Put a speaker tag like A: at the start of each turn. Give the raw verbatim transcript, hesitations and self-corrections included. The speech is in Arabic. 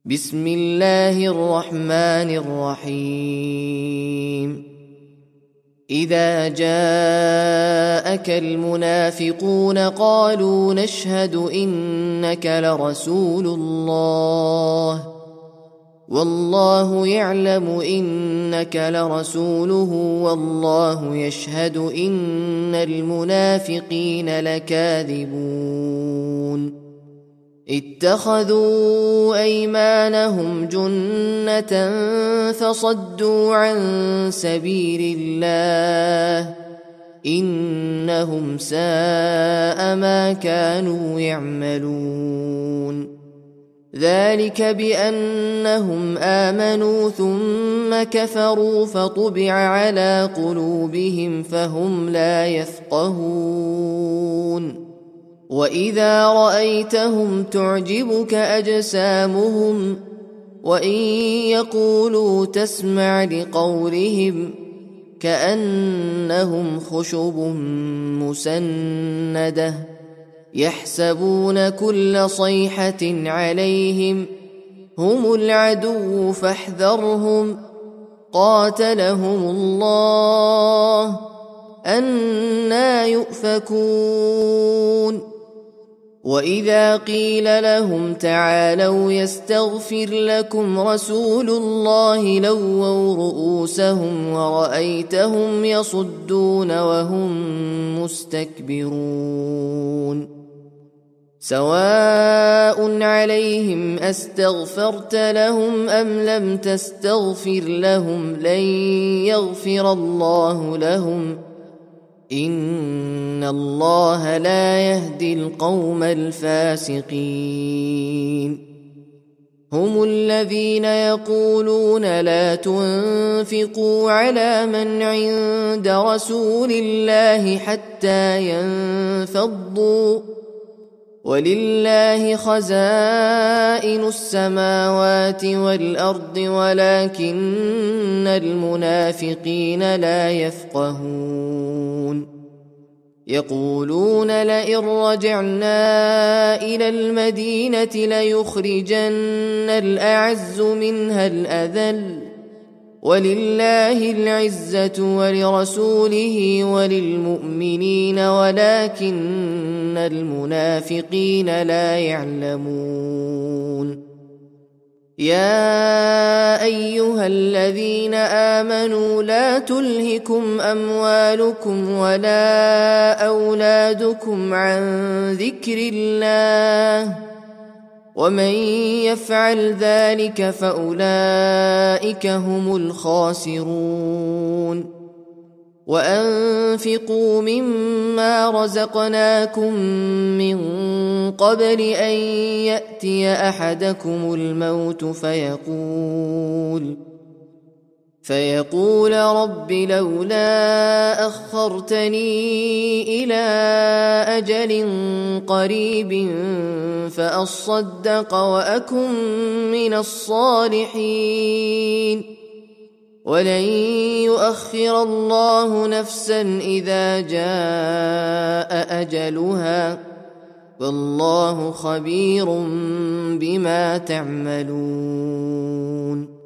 A: بسم الله الرحمن الرحيم إذا جاءك المنافقون قالوا نشهد إنك لرسول الله والله يعلم إنك لرسوله والله يشهد إن المنافقين لكاذبون اتخذوا أيمانهم جنة فصدوا عن سبيل الله إنهم ساء ما كانوا يعملون ذلك بأنهم آمنوا ثم كفروا فطبع على قلوبهم فهم لا يفقهون وإذا رأيتهم تعجبك أجسامهم وإن يقولوا تسمع لقولهم كأنهم خشب مسندة يحسبون كل صيحة عليهم هم العدو فاحذرهم قاتلهم الله أنى يؤفكون وإذا قيل لهم تعالوا يستغفر لكم رسول الله لووا رؤوسهم ورأيتهم يصدون وهم مستكبرون سواء عليهم أستغفرت لهم أم لم تستغفر لهم لن يغفر الله لهم إن الله لا يهدي القوم الفاسقين هم الذين يقولون لا تنفقوا على من عند رسول الله حتى ينفضوا ولله خزائن السماوات والأرض ولكن المنافقين لا يفقهون يقولون لئن رجعنا إلى المدينة ليخرجن الأعز منها الأذل ولله العزة ولرسوله وللمؤمنين ولكن المنافقين لا يعلمون يا أيها الذين آمنوا لا تلهكم أموالكم ولا أولادكم عن ذكر الله ومن يفعل ذلك فأولئك هم الخاسرون وأنفقوا مما رزقناكم من قبل أن يأتي أحدكم الموت فيقول فيقول رب لولا أخرتني إلى أجل قريب فأصدق وأكن من الصالحين ولن يؤخر الله نفسا إذا جاء أجلها والله خبير بما تعملون